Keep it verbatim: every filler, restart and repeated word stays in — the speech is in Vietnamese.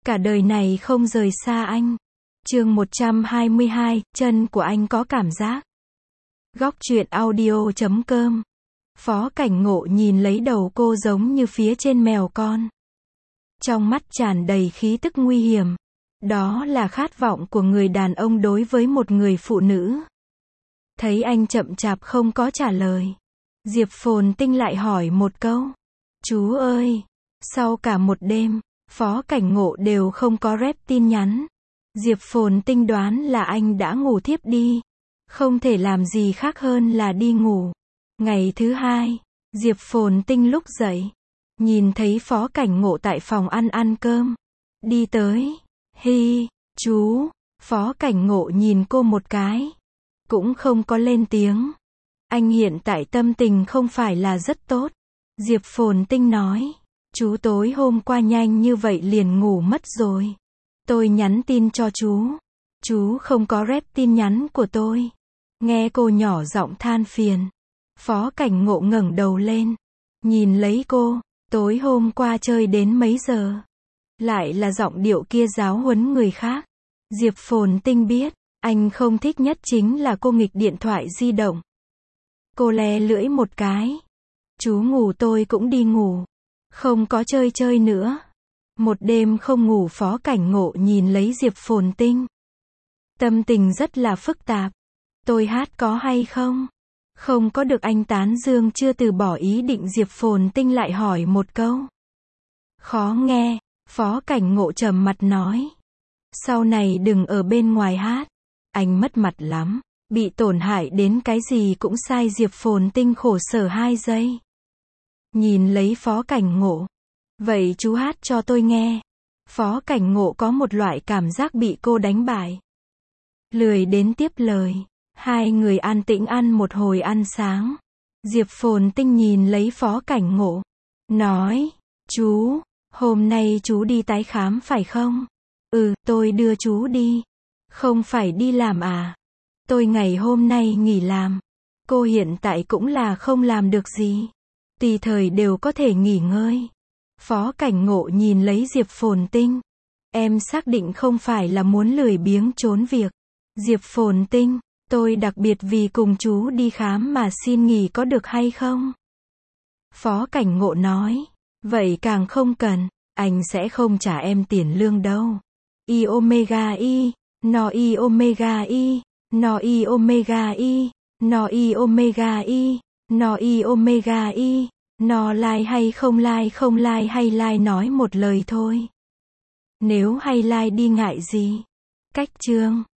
Cả đời này không rời xa anh. Chương một trăm hai mươi hai, chân của anh có cảm giác. Góc truyện audio chấm com. Phó Cảnh Ngộ nhìn lấy đầu cô giống như phía trên mèo con. Trong mắt tràn đầy khí tức nguy hiểm. Đó là khát vọng của người đàn ông đối với một người phụ nữ. Thấy anh chậm chạp không có trả lời, Diệp Phồn Tinh lại hỏi một câu. Chú ơi! Sau cả một đêm, Phó Cảnh Ngộ đều không có rep tin nhắn. Diệp Phồn Tinh đoán là anh đã ngủ thiếp đi. Không thể làm gì khác hơn là đi ngủ. Ngày thứ hai, Diệp Phồn Tinh lúc dậy, nhìn thấy Phó Cảnh Ngộ tại phòng ăn ăn cơm. Đi tới. Hi, chú. Phó Cảnh Ngộ nhìn cô một cái. Cũng không có lên tiếng. Anh hiện tại tâm tình không phải là rất tốt. Diệp Phồn Tinh nói. Chú tối hôm qua nhanh như vậy liền ngủ mất rồi. Tôi nhắn tin cho chú. Chú không có rep tin nhắn của tôi. Nghe cô nhỏ giọng than phiền. Phó Cảnh Ngộ ngẩng đầu lên. Nhìn lấy cô. Tối hôm qua chơi đến mấy giờ? Lại là giọng điệu kia giáo huấn người khác. Diệp Phồn Tinh biết. Anh không thích nhất chính là cô nghịch điện thoại di động. Cô le lưỡi một cái. Chú ngủ tôi cũng đi ngủ. Không có chơi chơi nữa. Một đêm không ngủ. Phó Cảnh Ngộ nhìn lấy Diệp Phồn Tinh. Tâm tình rất là phức tạp. Tôi hát có hay không? Không có được anh tán dương. Chưa từ bỏ ý định. Diệp Phồn Tinh lại hỏi một câu. Khó nghe. Phó Cảnh Ngộ trầm mặt nói. Sau này đừng ở bên ngoài hát. Anh mất mặt lắm. Bị tổn hại đến cái gì cũng sai. Diệp Phồn Tinh khổ sở hai giây. Nhìn lấy Phó Cảnh Ngộ. Vậy chú hát cho tôi nghe. Phó Cảnh Ngộ có một loại cảm giác bị cô đánh bại. Lười đến tiếp lời. Hai người an tĩnh ăn một hồi ăn sáng. Diệp Phồn Tinh nhìn lấy Phó Cảnh Ngộ. Nói. Chú. Hôm nay chú đi tái khám phải không? Ừ, tôi đưa chú đi. Không phải đi làm à? Tôi ngày hôm nay nghỉ làm. Cô hiện tại cũng là không làm được gì. Tùy thời đều có thể nghỉ ngơi. Phó Cảnh Ngộ nhìn lấy Diệp Phồn Tinh. Em xác định không phải là muốn lười biếng trốn việc. Diệp Phồn Tinh, tôi đặc biệt vì cùng chú đi khám mà xin nghỉ có được hay không? Phó Cảnh Ngộ nói. Vậy càng không cần. Anh sẽ không trả em tiền lương đâu. I omega i, no i omega i, no i omega i, no i omega i, no i omega i, no like hay không like không like hay like nói một lời thôi. Nếu hay like đi ngại gì? Cách chương